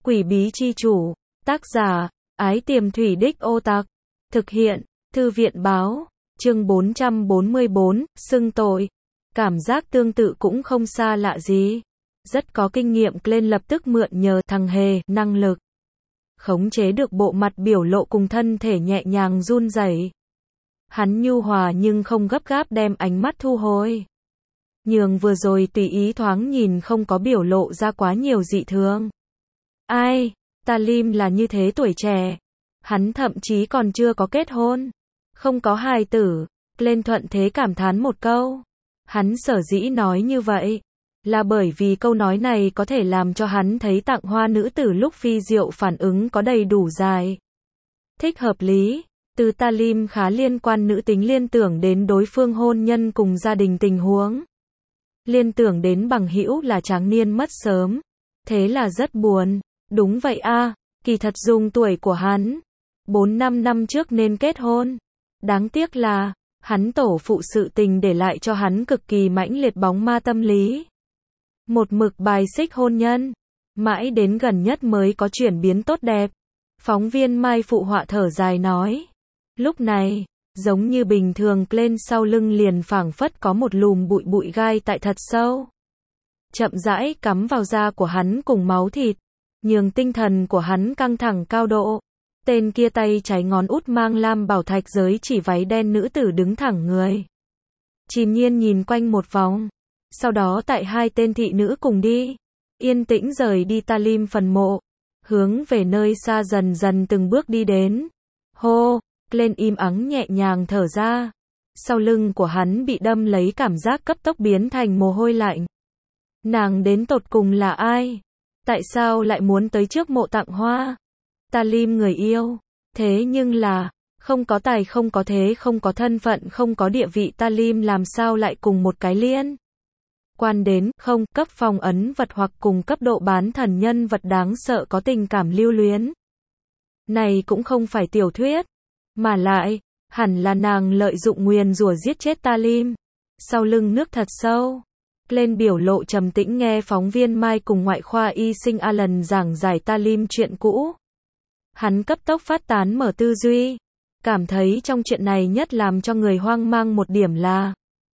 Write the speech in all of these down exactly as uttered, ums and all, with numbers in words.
Quỷ bí chi chủ. Tác giả, Ái Tiềm Thủy Đích Ô Tặc. Thực hiện, Thư viện báo. Chương bốn trăm bốn mươi bốn, xưng tội. Cảm giác tương tự cũng không xa lạ gì. Rất có kinh nghiệm, Glenn lập tức mượn nhờ thằng Hề, năng lực khống chế được bộ mặt biểu lộ cùng thân thể nhẹ nhàng run rẩy. Hắn nhu hòa nhưng không gấp gáp đem ánh mắt thu hồi. Nhường vừa rồi tùy ý thoáng nhìn không có biểu lộ ra quá nhiều dị thường. Ai, Talim là như thế tuổi trẻ. Hắn thậm chí còn chưa có kết hôn. Không có hài tử. Glenn thuận thế cảm thán một câu. Hắn sở dĩ nói như vậy là bởi vì câu nói này có thể làm cho hắn thấy tặng hoa nữ tử lúc phi diệu phản ứng có đầy đủ dài. Thích hợp lý. Từ Talim khá liên quan nữ tính liên tưởng đến đối phương hôn nhân cùng gia đình tình huống. Liên tưởng đến bằng hữu là tráng niên mất sớm. Thế là rất buồn. Đúng vậy a, kỳ thật dùng tuổi của hắn. bốn năm năm trước nên kết hôn. Đáng tiếc là, hắn tổ phụ sự tình để lại cho hắn cực kỳ mãnh liệt bóng ma tâm lý. Một mực bài xích hôn nhân. Mãi đến gần nhất mới có chuyển biến tốt đẹp. Phóng viên Mai phụ họa thở dài nói. Lúc này, giống như bình thường, lên sau lưng liền phảng phất có một lùm bụi bụi gai tại thật sâu. Chậm rãi cắm vào da của hắn cùng máu thịt. Nhường tinh thần của hắn căng thẳng cao độ. Tên kia tay trái ngón út mang lam bảo thạch giới chỉ váy đen nữ tử đứng thẳng người. Chìm nhiên nhìn quanh một vòng. Sau đó tại hai tên thị nữ cùng đi. Yên tĩnh rời đi Talim phần mộ. Hướng về nơi xa dần dần từng bước đi đến. Hô, lên im ắng nhẹ nhàng thở ra. Sau lưng của hắn bị đâm lấy cảm giác cấp tốc biến thành mồ hôi lạnh. Nàng đến tột cùng là ai? Tại sao lại muốn tới trước mộ tặng hoa? Talim người yêu. Thế nhưng là, không có tài không có thế không có thân phận không có địa vị, Talim làm sao lại cùng một cái liên quan đến không cấp phong ấn vật hoặc cùng cấp độ bán thần nhân vật đáng sợ có tình cảm lưu luyến. Này cũng không phải tiểu thuyết, mà lại, hẳn là nàng lợi dụng nguyền rủa giết chết Talim. Sau lưng nước thật sâu. Lên biểu lộ trầm tĩnh nghe phóng viên Mai cùng ngoại khoa y sinh Alan giảng giải Talim chuyện cũ. Hắn cấp tốc phát tán mở tư duy. Cảm thấy trong chuyện này nhất làm cho người hoang mang một điểm là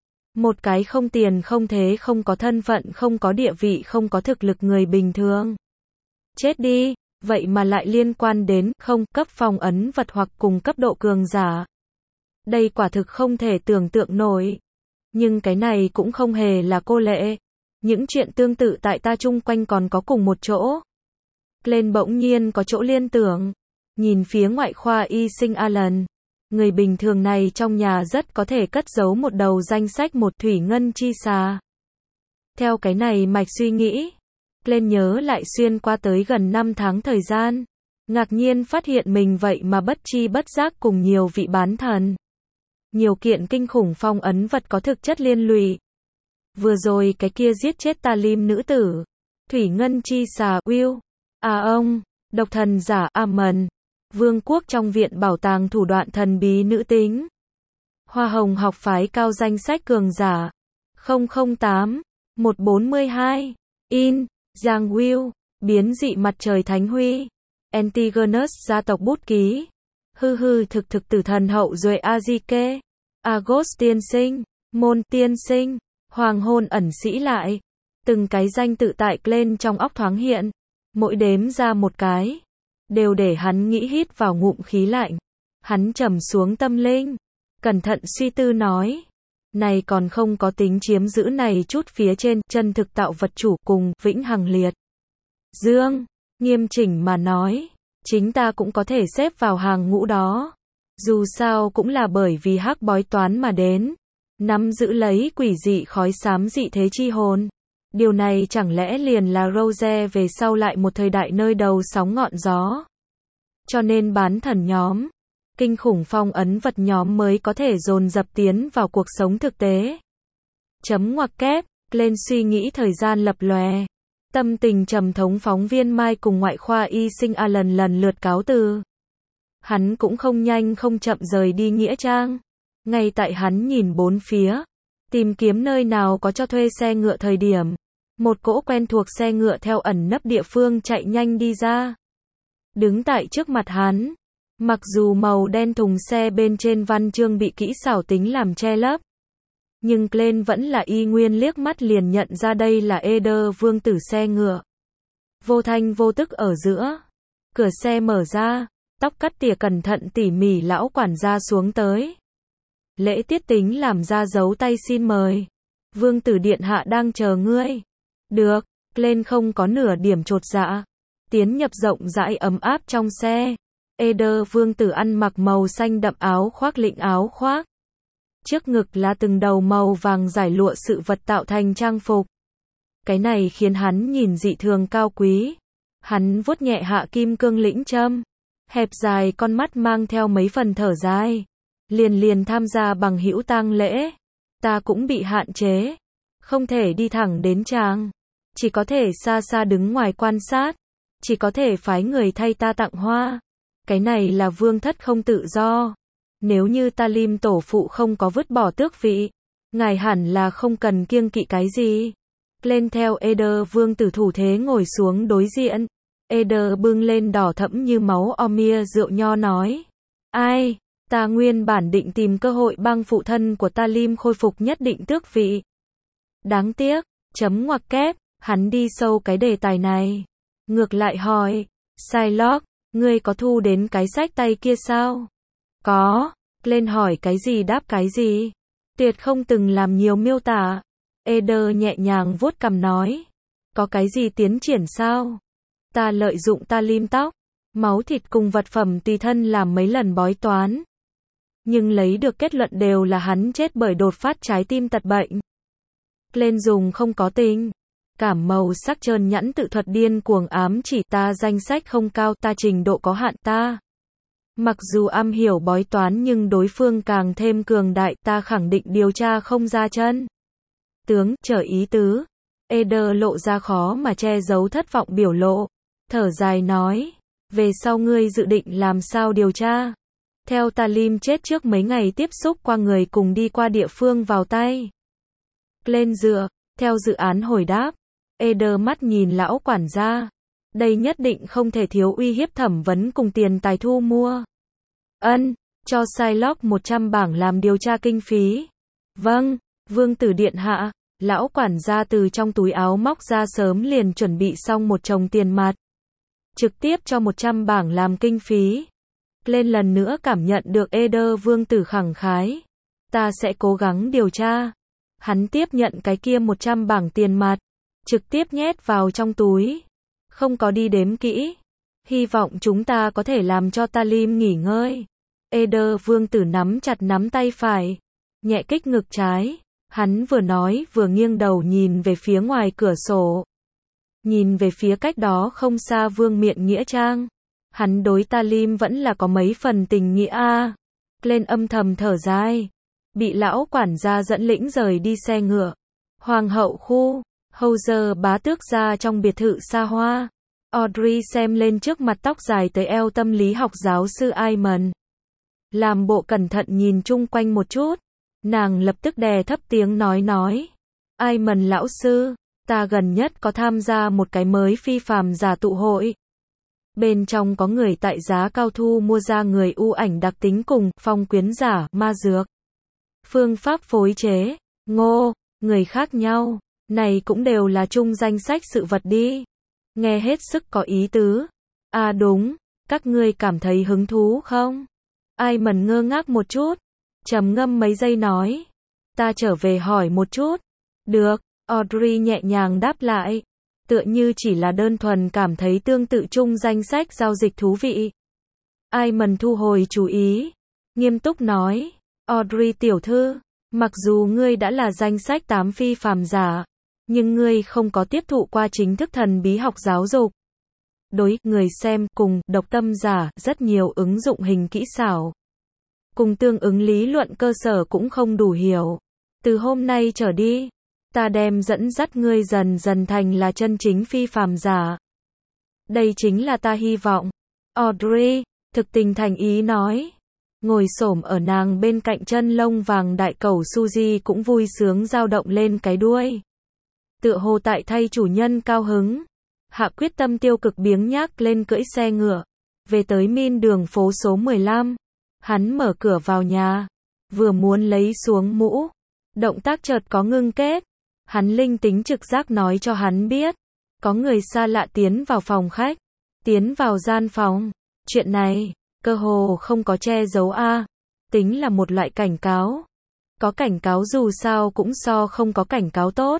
một cái không tiền không thế không có thân phận không có địa vị không có thực lực người bình thường. Chết đi, vậy mà lại liên quan đến không cấp phong ấn vật hoặc cùng cấp độ cường giả. Đây quả thực không thể tưởng tượng nổi. Nhưng cái này cũng không hề là cô lệ. Những chuyện tương tự tại ta chung quanh còn có cùng một chỗ. Glenn bỗng nhiên có chỗ liên tưởng. Nhìn phía ngoại khoa y sinh Alan. Người bình thường này trong nhà rất có thể cất giấu một đầu danh sách một thủy ngân chi xà. Theo cái này mạch suy nghĩ. Glenn nhớ lại xuyên qua tới gần năm tháng thời gian. Ngạc nhiên phát hiện mình vậy mà bất chi bất giác cùng nhiều vị bán thần. Nhiều kiện kinh khủng phong ấn vật có thực chất liên lụy. Vừa rồi cái kia giết chết Talim nữ tử. Thủy ngân chi xà Will. À ông. Độc thần giả Amon. Vương quốc trong viện bảo tàng thủ đoạn thần bí nữ tính. Hoa hồng học phái cao danh sách cường giả. không không tám. một bốn hai. In. Giang Will. Biến dị mặt trời Thánh Huy. Antigonus gia tộc bút ký. Hư hư thực thực tử thần hậu duệ Azike. Agos tiên sinh. Môn tiên sinh. Hoàng hôn ẩn sĩ lại. Từng cái danh tự tại lên trong óc thoáng hiện. Mỗi đếm ra một cái. Đều để hắn nghĩ hít vào ngụm khí lạnh. Hắn trầm xuống tâm linh. Cẩn thận suy tư nói. Này còn không có tính chiếm giữ này chút phía trên chân thực tạo vật chủ cùng vĩnh hằng liệt. Dương. Nghiêm chỉnh mà nói. Chính ta cũng có thể xếp vào hàng ngũ đó. Dù sao cũng là bởi vì hắc bói toán mà đến. Nắm giữ lấy quỷ dị khói xám dị thế chi hồn. Điều này chẳng lẽ liền là Rose về sau lại một thời đại nơi đầu sóng ngọn gió. Cho nên bán thần nhóm, kinh khủng phong ấn vật nhóm mới có thể dồn dập tiến vào cuộc sống thực tế. Chấm ngoặc kép, lên suy nghĩ thời gian lập lòe. Tâm tình trầm thống phóng viên Mai cùng ngoại khoa y sinh Alan lần lượt cáo từ. Hắn cũng không nhanh không chậm rời đi nghĩa trang. Ngay tại hắn nhìn bốn phía, tìm kiếm nơi nào có cho thuê xe ngựa thời điểm. Một cỗ quen thuộc xe ngựa theo ẩn nấp địa phương chạy nhanh đi ra. Đứng tại trước mặt hắn. Mặc dù màu đen thùng xe bên trên văn chương bị kỹ xảo tính làm che lấp. Nhưng Glenn vẫn là y nguyên liếc mắt liền nhận ra đây là Eder vương tử xe ngựa. Vô thanh vô tức ở giữa. Cửa xe mở ra. Tóc cắt tỉa cẩn thận tỉ mỉ lão quản gia xuống tới. Lễ tiết tính làm ra dấu tay xin mời. Vương tử điện hạ đang chờ ngươi. Được, Glenn không có nửa điểm chột dạ. Tiến nhập rộng rãi ấm áp trong xe. Eder vương tử ăn mặc màu xanh đậm áo khoác lịnh áo khoác. Trước ngực là từng đầu màu vàng giải lụa sự vật tạo thành trang phục. Cái này khiến hắn nhìn dị thường cao quý. Hắn vuốt nhẹ hạ kim cương lĩnh châm. Hẹp dài con mắt mang theo mấy phần thở dài. Liền liền tham gia bằng hữu tang lễ. Ta cũng bị hạn chế. Không thể đi thẳng đến tràng. Chỉ có thể xa xa đứng ngoài quan sát. Chỉ có thể phái người thay ta tặng hoa. Cái này là vương thất không tự do. Nếu như Talim tổ phụ không có vứt bỏ tước vị. Ngài hẳn là không cần kiêng kỵ cái gì. Lên theo Eder vương tử thủ thế ngồi xuống đối diện. Eder bưng lên đỏ thẫm như máu Omir rượu nho nói. Ai, ta nguyên bản định tìm cơ hội băng phụ thân của Talim khôi phục nhất định tước vị. Đáng tiếc, chấm ngoặc kép, hắn đi sâu cái đề tài này. Ngược lại hỏi, Shylock, ngươi có thu đến cái sách tay kia sao? Có, lên hỏi cái gì đáp cái gì. Tuyệt không từng làm nhiều miêu tả. Eder nhẹ nhàng vuốt cằm nói. Có cái gì tiến triển sao? Ta lợi dụng Talim tóc, máu thịt cùng vật phẩm tùy thân làm mấy lần bói toán. Nhưng lấy được kết luận đều là hắn chết bởi đột phát trái tim tật bệnh. Lên dùng không có tình. Cảm màu sắc trơn nhẵn tự thuật điên cuồng ám chỉ ta danh sách không cao, ta trình độ có hạn ta. Mặc dù am hiểu bói toán nhưng đối phương càng thêm cường đại, ta khẳng định điều tra không ra chân. Tướng, trở ý tứ. Eder lộ ra khó mà che giấu thất vọng biểu lộ. Thở dài nói. Về sau ngươi dự định làm sao điều tra? Theo Talim chết trước mấy ngày tiếp xúc qua người cùng đi qua địa phương vào tay. Lên dựa, theo dự án hồi đáp. Eder mắt nhìn lão quản gia. Đây nhất định không thể thiếu uy hiếp thẩm vấn cùng tiền tài thu mua. Ân, cho Shylock một trăm bảng làm điều tra kinh phí. Vâng, vương tử điện hạ. Lão quản gia từ trong túi áo móc ra sớm liền chuẩn bị xong một chồng tiền mặt. Trực tiếp cho một trăm bảng làm kinh phí. Lên lần nữa cảm nhận được Eder vương tử khẳng khái. Ta sẽ cố gắng điều tra. Hắn tiếp nhận cái kia một trăm bảng tiền mặt. Trực tiếp nhét vào trong túi. Không có đi đếm kỹ. Hy vọng chúng ta có thể làm cho Talim nghỉ ngơi. Eder vương tử nắm chặt nắm tay phải. Nhẹ kích ngực trái. Hắn vừa nói vừa nghiêng đầu nhìn về phía ngoài cửa sổ. Nhìn về phía cách đó không xa vương miện nghĩa trang. Hắn đối Talim vẫn là có mấy phần tình nghĩa a. Lên âm thầm thở dài. Bị lão quản gia dẫn lĩnh rời đi xe ngựa. Hoàng hậu khu. Houser bá tước ra trong biệt thự xa hoa. Audrey xem lên trước mặt tóc dài tới eo tâm lý học giáo sư Ayman. Làm bộ cẩn thận nhìn chung quanh một chút. Nàng lập tức đè thấp tiếng nói nói. Ayman lão sư, ta gần nhất có tham gia một cái mới phi phàm giả tụ hội. Bên trong có người tại giá cao thu mua ra người ưu ảnh đặc tính cùng phong quyến giả, ma dược. Phương pháp phối chế, ngô, người khác nhau. Này cũng đều là chung danh sách sự vật đi. Nghe hết sức có ý tứ. À đúng, các ngươi cảm thấy hứng thú không? Ayman ngơ ngác một chút. Trầm ngâm mấy giây nói. Ta trở về hỏi một chút. Được, Audrey nhẹ nhàng đáp lại. Tựa như chỉ là đơn thuần cảm thấy tương tự chung danh sách giao dịch thú vị. Ayman thu hồi chú ý. Nghiêm túc nói. Audrey tiểu thư, mặc dù ngươi đã là danh sách tám phi phàm giả, nhưng ngươi không có tiếp thụ qua chính thức thần bí học giáo dục. Đối người xem cùng độc tâm giả rất nhiều ứng dụng hình kỹ xảo. Cùng tương ứng lý luận cơ sở cũng không đủ hiểu. Từ hôm nay trở đi, ta đem dẫn dắt ngươi dần dần thành là chân chính phi phàm giả. Đây chính là ta hy vọng. Audrey, thực tình thành ý nói. Ngồi xổm ở nàng bên cạnh chân lông vàng đại cẩu Suzy cũng vui sướng dao động lên cái đuôi. tựa hồ tại thay chủ nhân cao hứng. Hạ quyết tâm tiêu cực biếng nhác lên cưỡi xe ngựa, về tới Min đường phố số mười lăm. Hắn mở cửa vào nhà, vừa muốn lấy xuống mũ, động tác chợt có ngưng kết. Hắn linh tính trực giác nói cho hắn biết, có người xa lạ tiến vào phòng khách, tiến vào gian phòng. Chuyện này, cơ hồ không có che giấu a, tính là một loại cảnh cáo. Có cảnh cáo dù sao cũng so không có cảnh cáo tốt.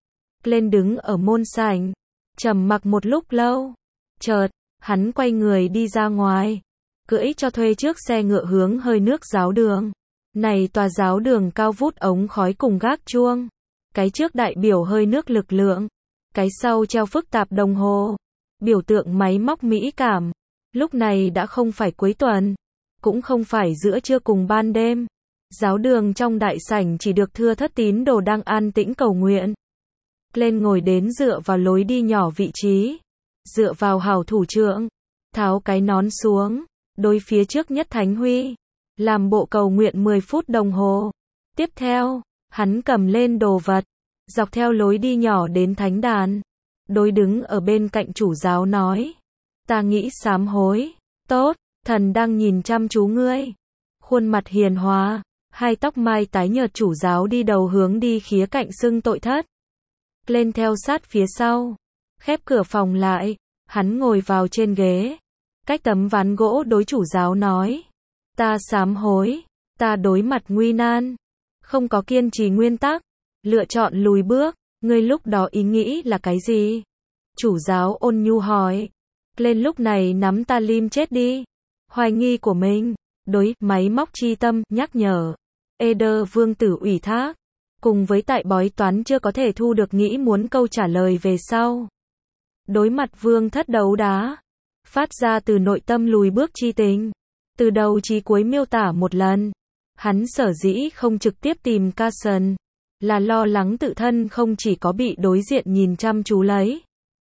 Lên đứng ở môn sảnh, trầm mặc một lúc lâu. Chợt, hắn quay người đi ra ngoài, cưỡi cho thuê trước xe ngựa hướng hơi nước giáo đường. Này tòa giáo đường cao vút ống khói cùng gác chuông. Cái trước đại biểu hơi nước lực lượng, cái sau treo phức tạp đồng hồ, biểu tượng máy móc mỹ cảm. Lúc này đã không phải cuối tuần, cũng không phải giữa trưa cùng ban đêm. Giáo đường trong đại sảnh chỉ được thưa thất tín đồ đang an tĩnh cầu nguyện. Lên ngồi đến dựa vào lối đi nhỏ vị trí, dựa vào hảo thủ trưởng, tháo cái nón xuống, đối phía trước nhất Thánh Huy, làm bộ cầu nguyện mười phút đồng hồ. Tiếp theo, hắn cầm lên đồ vật, dọc theo lối đi nhỏ đến thánh đàn, đối đứng ở bên cạnh chủ giáo nói, ta nghĩ sám hối. Tốt, thần đang nhìn chăm chú ngươi. Khuôn mặt hiền hòa, hai tóc mai tái nhợt chủ giáo đi đầu hướng đi khía cạnh xưng tội thất. Lên theo sát phía sau, khép cửa phòng lại, hắn ngồi vào trên ghế, cách tấm ván gỗ đối chủ giáo nói, ta sám hối, ta đối mặt nguy nan, không có kiên trì nguyên tắc, lựa chọn lùi bước. Ngươi lúc đó ý nghĩ là cái gì? Chủ giáo ôn nhu hỏi. Lên lúc này nắm ta lim chết đi. Hoài nghi của mình, đối máy móc chi tâm, nhắc nhở. Eder vương tử ủy thác, cùng với tại bói toán chưa có thể thu được nghĩ muốn câu trả lời về sau. Đối mặt vương thất đấu đá, phát ra từ nội tâm lùi bước chi tình, từ đầu chí cuối miêu tả một lần. Hắn sở dĩ không trực tiếp tìm Carson, là lo lắng tự thân không chỉ có bị đối diện nhìn chăm chú lấy,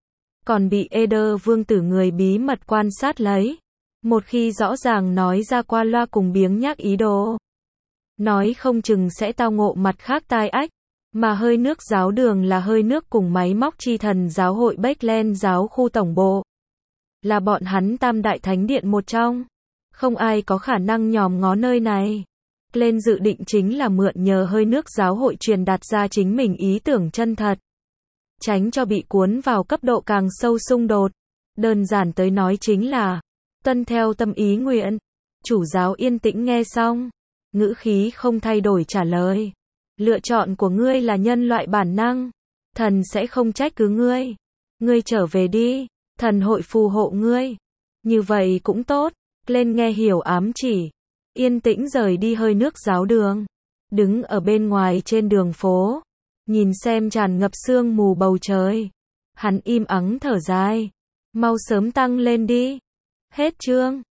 còn bị Eder vương tử người bí mật quan sát lấy. Một khi rõ ràng nói ra qua loa cùng biếng nhác ý đồ, nói không chừng sẽ tao ngộ mặt khác tai ách. Mà hơi nước giáo đường là hơi nước cùng máy móc chi thần giáo hội Beckland giáo khu tổng bộ, là bọn hắn tam đại thánh điện một trong. Không ai có khả năng nhòm ngó nơi này. Lên dự định chính là mượn nhờ hơi nước giáo hội truyền đạt ra chính mình ý tưởng chân thật, tránh cho bị cuốn vào cấp độ càng sâu xung đột. Đơn giản tới nói chính là tuân theo tâm ý nguyện. Chủ giáo yên tĩnh nghe xong, ngữ khí không thay đổi trả lời, lựa chọn của ngươi là nhân loại bản năng, thần sẽ không trách cứ ngươi. Ngươi trở về đi, thần hội phù hộ ngươi. Như vậy cũng tốt. Lên nghe hiểu ám chỉ, yên tĩnh rời đi hơi nước giáo đường, đứng ở bên ngoài trên đường phố, nhìn xem tràn ngập sương mù bầu trời. Hắn im ắng thở dài, mau sớm tăng lên đi. Hết chương.